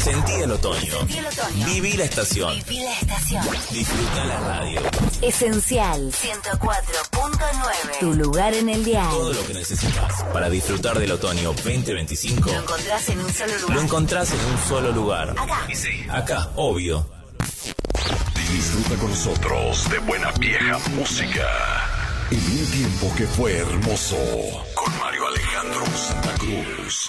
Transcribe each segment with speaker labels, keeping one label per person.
Speaker 1: Sentí el otoño.
Speaker 2: Sentí el otoño.
Speaker 1: Viví la estación.
Speaker 2: Viví la estación.
Speaker 1: Disfruta la radio.
Speaker 2: Esencial 104.9. Tu lugar en el dial.
Speaker 1: Todo lo que necesitas para disfrutar del otoño 2025
Speaker 2: Lo encontrás en un solo lugar.
Speaker 1: lo encontrás en un solo lugar.
Speaker 2: Acá.
Speaker 1: Y sí, acá, obvio.
Speaker 3: Disfruta con nosotros de buena vieja música. En un tiempo que fue hermoso. Con Mario Alejandro Santa Cruz.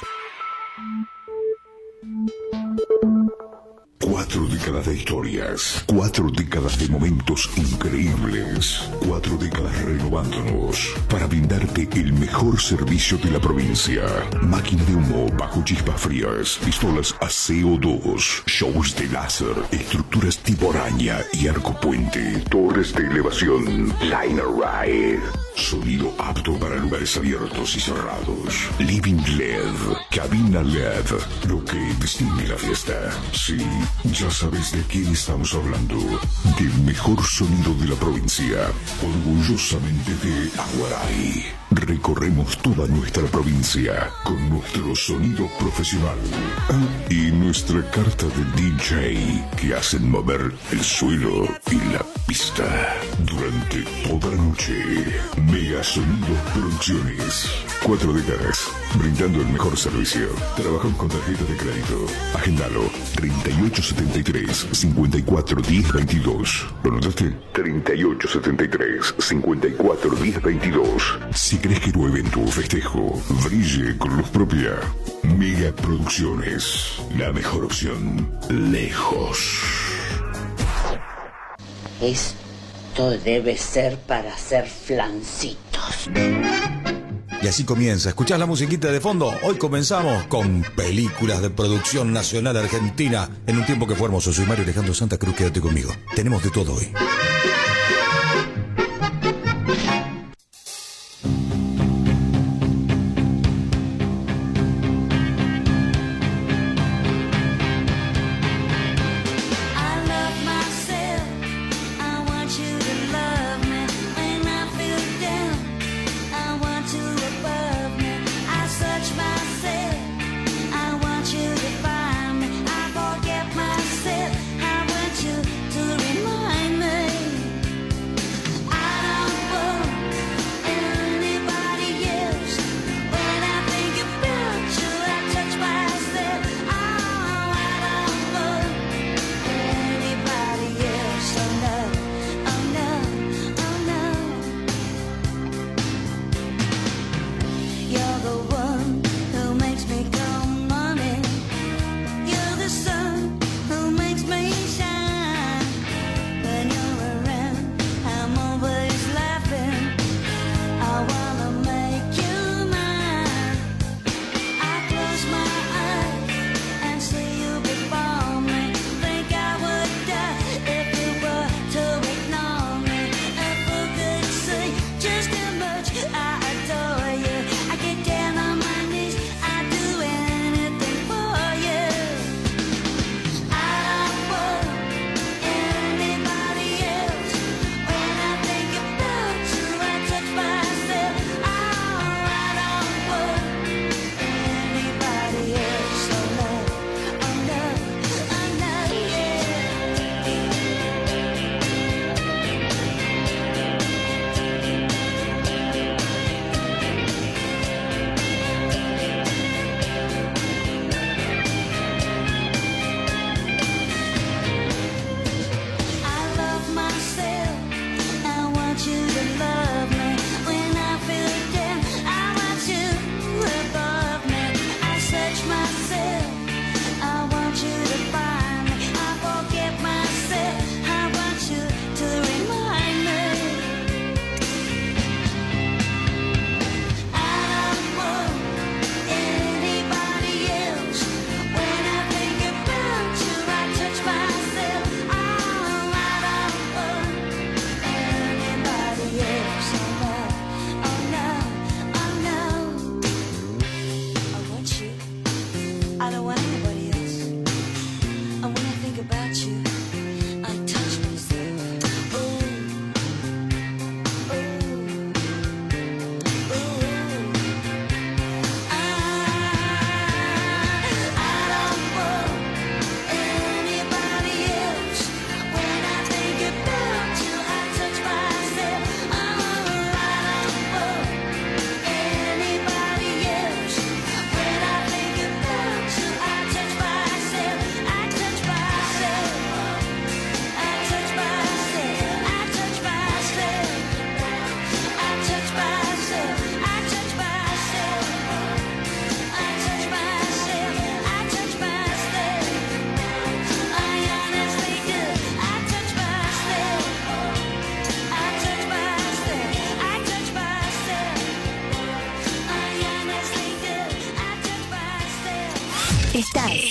Speaker 3: 4 décadas de historias, 4 décadas de momentos increíbles, 4 décadas renovándonos para brindarte el mejor servicio de la provincia. Máquina de humo bajo chispas frías, pistolas a CO2, shows de láser, estructuras tipo araña y arco puente, torres de elevación, liner ride. Sonido apto para lugares abiertos y cerrados. Living LED, cabina LED, lo que distingue la fiesta. Sí, ya sabes de quién estamos hablando. Del mejor sonido de la provincia. Orgullosamente de Aguaray. Recorremos toda nuestra provincia con nuestro sonido profesional. Y nuestra carta de DJ que hacen mover el suelo y la pista. Durante toda la noche. Mega Sonidos Producciones. 4 décadas, brindando el mejor servicio. Trabajamos con tarjetas de crédito. Agendalo. 3873-541022. ¿Lo notaste? 3873-541022. Si crees que llueve en tu festejo, brille con luz propia. Mega Producciones. La mejor opción. Lejos.
Speaker 4: Esto debe ser para hacer flancitos.
Speaker 5: Y así comienza. ¿Escuchás la musiquita de fondo? Hoy comenzamos con películas de producción nacional argentina. En un tiempo que fue hermoso. Soy Mario Alejandro Santa Cruz, quédate conmigo. Tenemos de todo hoy.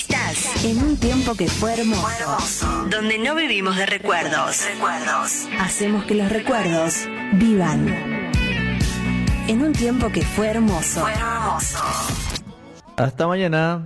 Speaker 2: Estás en un tiempo que fue hermoso, donde no vivimos de recuerdos. Hacemos que los recuerdos vivan. En un tiempo que fue hermoso.
Speaker 6: Hasta mañana.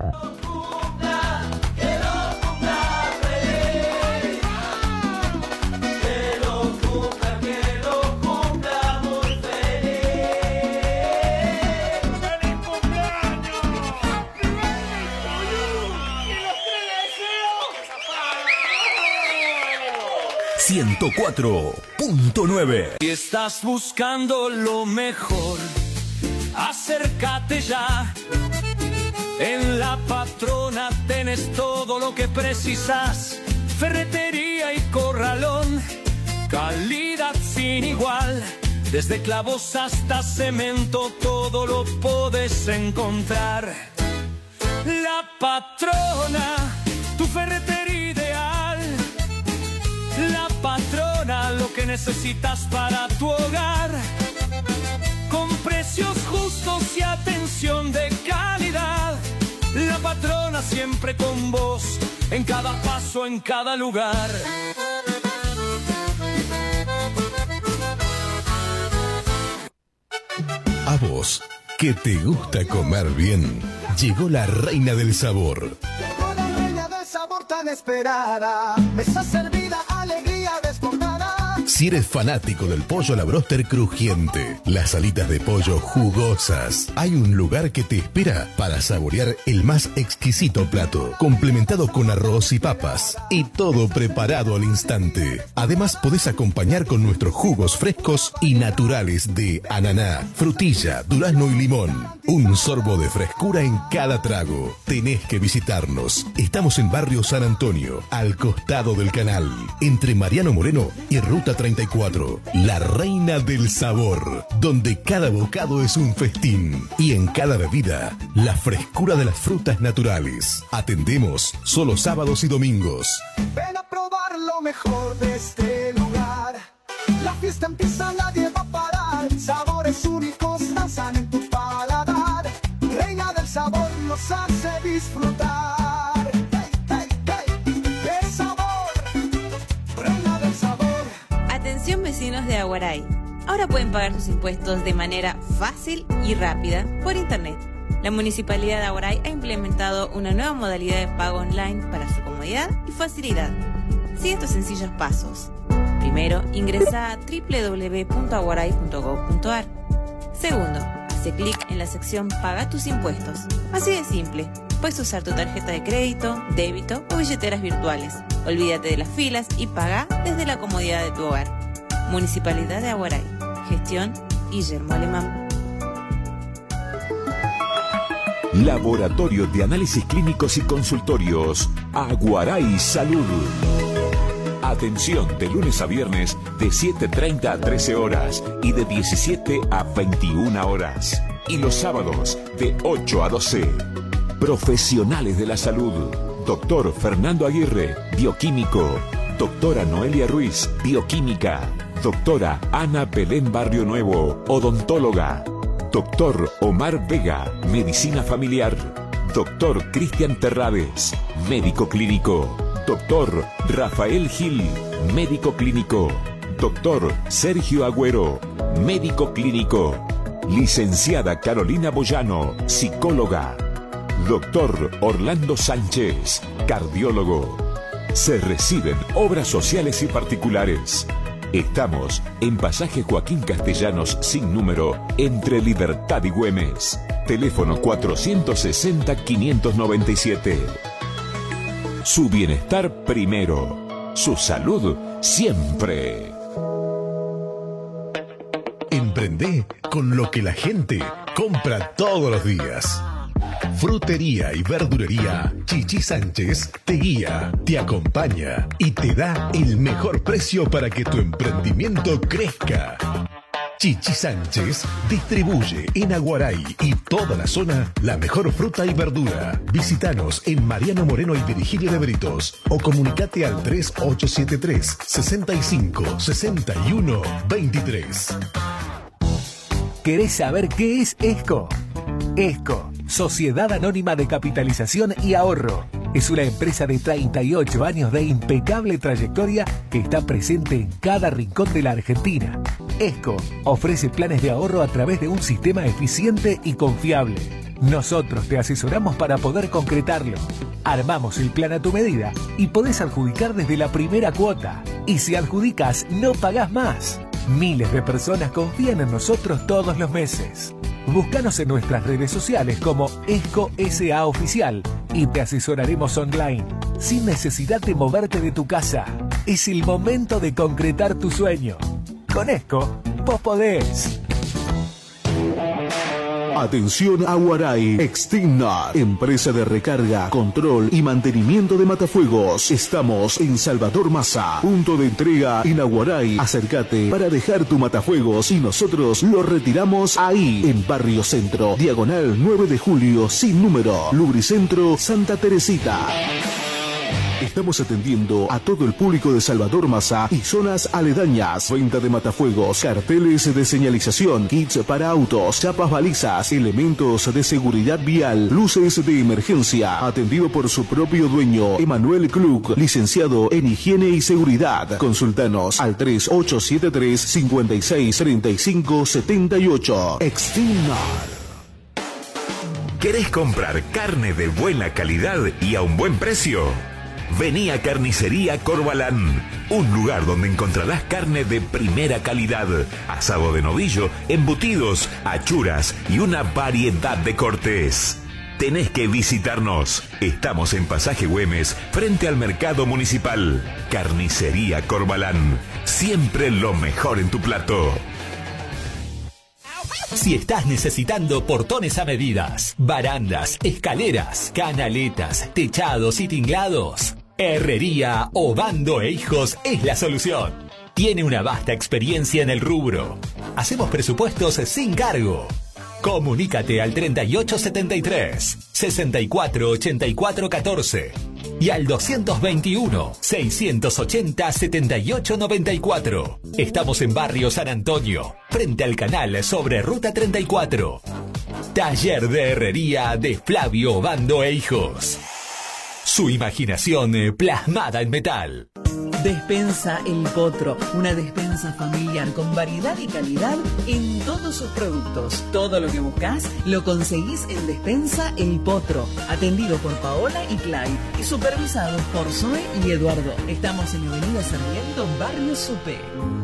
Speaker 1: ...104.9.
Speaker 7: Si estás buscando lo mejor, acércate ya. En La Patrona tenés todo lo que precisas. Ferretería y corralón, calidad sin igual. Desde clavos hasta cemento, todo lo podés encontrar. La Patrona, tu ferretería ideal. La Patrona, lo que necesitas para tu hogar. Con precios justos y atención de calidad. La Patrona siempre con vos, en cada paso, en cada lugar.
Speaker 8: A vos, que te gusta comer bien, llegó la reina del sabor.
Speaker 9: Llegó la reina del sabor tan esperada, mesa servida, alegría desbordada.
Speaker 8: Si eres fanático del pollo a la bróster crujiente, las alitas de pollo jugosas, hay un lugar que te espera para saborear el más exquisito plato, complementado con arroz y papas, y todo preparado al instante. Además, podés acompañar con nuestros jugos frescos y naturales de ananá, frutilla, durazno y limón. Un sorbo de frescura en cada trago. Tenés que visitarnos. Estamos en Barrio San Antonio, al costado del canal, entre Mariano Moreno y Ruta 34. La reina del sabor, donde cada bocado es un festín y en cada bebida la frescura de las frutas naturales. Atendemos solo sábados y domingos.
Speaker 9: Ven a probar lo mejor de este lugar. La fiesta empieza, nadie va a parar. Sabores únicos danzan en tu paladar. Reina del sabor nos hace disfrutar. Hey, hey, hey. El sabor, reina del sabor.
Speaker 10: Atención vecinos de Aguaray. Ahora pueden pagar sus impuestos de manera fácil y rápida por internet. La Municipalidad de Aguaray ha implementado una nueva modalidad de pago online para su comodidad y facilidad. Sigue estos sencillos pasos. Primero, ingresa a www.aguaray.gov.ar. Segundo, hace clic en la sección Paga tus impuestos. Así de simple. Puedes usar tu tarjeta de crédito, débito o billeteras virtuales. Olvídate de las filas y paga desde la comodidad de tu hogar. Municipalidad de Aguaray. Gestión Guillermo Alemán.
Speaker 3: Laboratorio de Análisis Clínicos y Consultorios. Aguaray Salud. Atención de lunes a viernes de 7:30 a 13 horas y de 17 a 21 horas. Y los sábados de 8 a 12. Profesionales de la salud. Doctor Fernando Aguirre, bioquímico. Doctora Noelia Ruiz, bioquímica. Doctora Ana Belén Barrio Nuevo, odontóloga. Doctor Omar Vega, medicina familiar. Doctor Cristian Terrades, médico clínico. Doctor Rafael Gil, médico clínico. Doctor Sergio Agüero, médico clínico. Licenciada Carolina Boyano, psicóloga. Doctor Orlando Sánchez, cardiólogo. Se reciben obras sociales y particulares. Estamos en Pasaje Joaquín Castellanos sin número, entre Libertad y Güemes. Teléfono 460-597. Su bienestar primero, su salud siempre.
Speaker 8: Emprendé con lo que la gente compra todos los días. Frutería y verdulería Chichi Sánchez te guía, te acompaña y te da el mejor precio para que tu emprendimiento crezca. Chichi Sánchez distribuye en Aguaray y toda la zona la mejor fruta y verdura. Visítanos en Mariano Moreno y Virgilio de Britos o comunicate al 3873 65 61 23.
Speaker 11: ¿Querés saber qué es ESCO? ESCO, Sociedad Anónima de Capitalización y Ahorro. es una empresa de 38 años de impecable trayectoria que está presente en cada rincón de la Argentina. ESCO ofrece planes de ahorro a través de un sistema eficiente y confiable. Nosotros te asesoramos para poder concretarlo. Armamos el plan a tu medida y podés adjudicar desde la primera cuota. Y si adjudicas, no pagás más. Miles de personas confían en nosotros todos los meses. Búscanos en nuestras redes sociales como ESCO SA Oficial y te asesoraremos online, sin necesidad de moverte de tu casa. Es el momento de concretar tu sueño. Con ESCO, vos podés.
Speaker 6: Atención Aguaray, Extinnar, empresa de recarga, control y mantenimiento de matafuegos. Estamos en Salvador Massa, punto de entrega en Aguaray. Acércate para dejar tu matafuegos y nosotros lo retiramos ahí, en Barrio Centro, diagonal 9 de julio, sin número, Lubricentro Santa Teresita. Estamos atendiendo a todo el público de Salvador Massa y zonas aledañas. Venta de matafuegos, carteles de señalización, kits para autos, chapas balizas, elementos de seguridad vial, luces de emergencia. Atendido por su propio dueño, Emanuel Klug, licenciado en Higiene y Seguridad. Consultanos al 3873 56 35 78. Extinnar.
Speaker 12: ¿Querés comprar carne de buena calidad y a un buen precio? Vení a Carnicería Corbalán, un lugar donde encontrarás carne de primera calidad, asado de novillo, embutidos, achuras y una variedad de cortes. Tenés que visitarnos. Estamos en Pasaje Güemes, frente al Mercado Municipal. Carnicería Corbalán, siempre lo mejor en tu plato.
Speaker 13: Si estás necesitando portones a medidas, barandas, escaleras, canaletas, techados y tinglados, Herrería Obando e Hijos es la solución. Tiene una vasta experiencia en el rubro. Hacemos presupuestos sin cargo. Comunícate al 3873 648414 y al 221 680 7894. Estamos en Barrio San Antonio, frente al canal sobre Ruta 34. Taller de Herrería de Flavio Obando e Hijos. Su imaginación plasmada en metal.
Speaker 14: Despensa El Potro, una despensa familiar con variedad y calidad en todos sus productos. Todo lo que buscas lo conseguís en Despensa El Potro, atendido por Paola y Clay y supervisados por Zoe y Eduardo. Estamos en Avenida Sarmiento, Barrio Supe.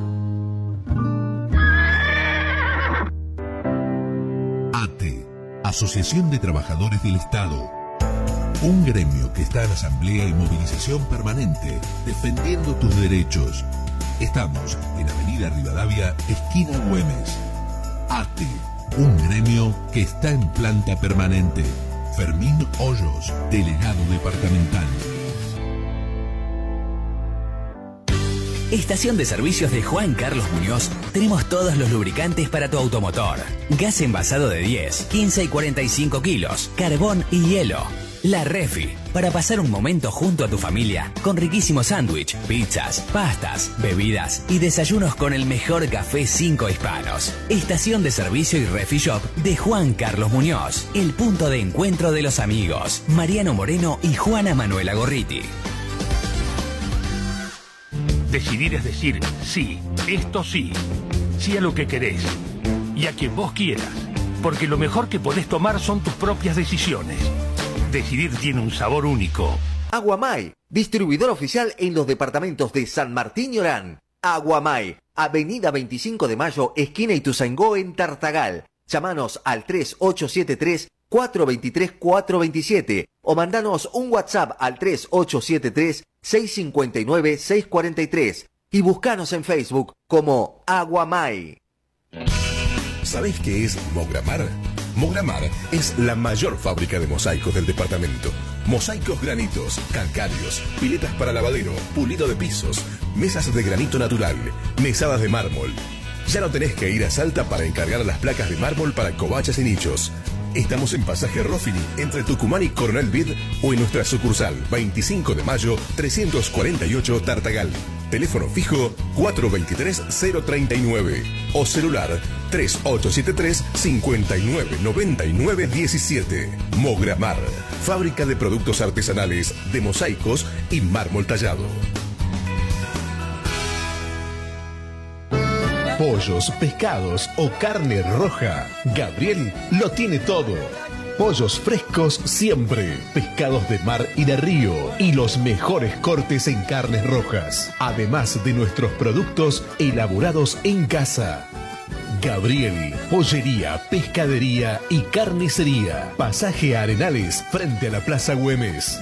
Speaker 8: ATE, Asociación de Trabajadores del Estado. Un gremio que está en asamblea y movilización permanente, defendiendo tus derechos. Estamos en Avenida Rivadavia, esquina Güemes. ATE, un gremio que está en planta permanente. Fermín Hoyos, delegado departamental.
Speaker 15: Estación de servicios de Juan Carlos Muñoz. Tenemos todos los lubricantes para tu automotor. Gas envasado de 10, 15 y 45 kilos. Carbón y hielo. La Refi, para pasar un momento junto a tu familia, con riquísimos sándwich, pizzas, pastas, bebidas y desayunos con el mejor café 5 hispanos. Estación de servicio y Refi Shop de Juan Carlos Muñoz, el punto de encuentro de los amigos, Mariano Moreno y Juana Manuela Gorriti.
Speaker 16: Decidir es decir, sí, esto sí, sí a lo que querés y a quien vos quieras, porque lo mejor que podés tomar son tus propias decisiones. Decidir tiene un sabor único.
Speaker 17: Aguamay, distribuidor oficial en los departamentos de San Martín y Orán. Aguamay, Avenida 25 de Mayo, esquina Ituzaingó en Tartagal. Llámanos al 3873-423-427 o mandanos un WhatsApp al 3873-659-643 y buscanos en Facebook como Aguamay.
Speaker 8: ¿Sabés qué es Mogramar? Mogramar es la mayor fábrica de mosaicos del departamento. Mosaicos granitos, calcáreos, piletas para lavadero, pulido de pisos, mesas de granito natural, mesadas de mármol. Ya no tenés que ir a Salta para encargar las placas de mármol para covachas y nichos. Estamos en Pasaje Roffini, entre Tucumán y Coronel Vid, o en nuestra sucursal 25 de mayo 348 Tartagal. Teléfono fijo 423-039 o celular 3873-599917. Mogramar, fábrica de productos artesanales de mosaicos y mármol tallado. Pollos, pescados o carne roja, Gabriel lo tiene todo. Pollos frescos siempre, pescados de mar y de río y los mejores cortes en carnes rojas, además de nuestros productos elaborados en casa. Gabriel, pollería, pescadería y carnicería. Pasaje a Arenales frente a la Plaza Güemes.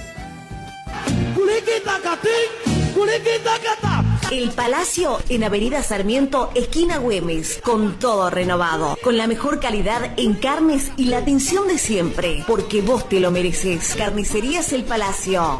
Speaker 2: El Palacio en Avenida Sarmiento, esquina Güemes, con todo renovado, con la mejor calidad en carnes y la atención de siempre, porque vos te lo mereces. Carnicerías El Palacio.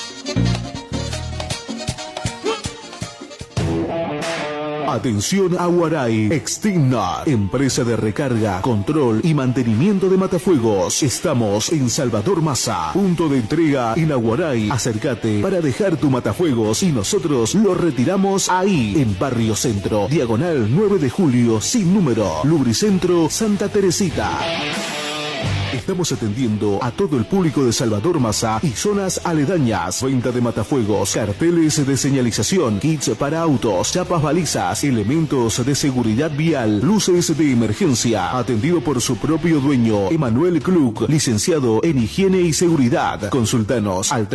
Speaker 6: Atención Aguaray, Extinnar, empresa de recarga, control y mantenimiento de matafuegos. Estamos en Salvador Massa, punto de entrega en Aguaray. Acércate para dejar tu matafuegos y nosotros lo retiramos ahí, en Barrio Centro, diagonal 9 de julio, sin número, Lubricentro Santa Teresita. Estamos atendiendo a todo el público de Salvador Massa y zonas aledañas. Venta de matafuegos, carteles de señalización, kits para autos, chapas balizas, elementos de seguridad vial, luces de emergencia. Atendido por su propio dueño, Emanuel Klug, licenciado en higiene y seguridad. Consultanos al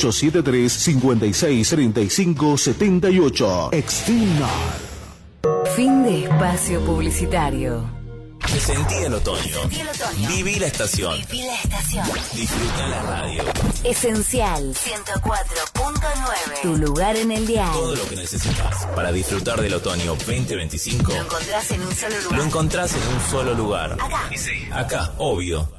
Speaker 6: 3873-563578. Extinnar.
Speaker 2: Fin de espacio publicitario.
Speaker 1: Sentí el otoño. Viví la estación. Disfruta la radio.
Speaker 2: Esencial 104.9. Tu lugar en el dial.
Speaker 1: Todo lo que necesitas para disfrutar del otoño 2025.
Speaker 2: Lo encontrás en un solo lugar.
Speaker 1: Lo encontrás en un solo lugar.
Speaker 2: Acá.
Speaker 1: Acá, obvio.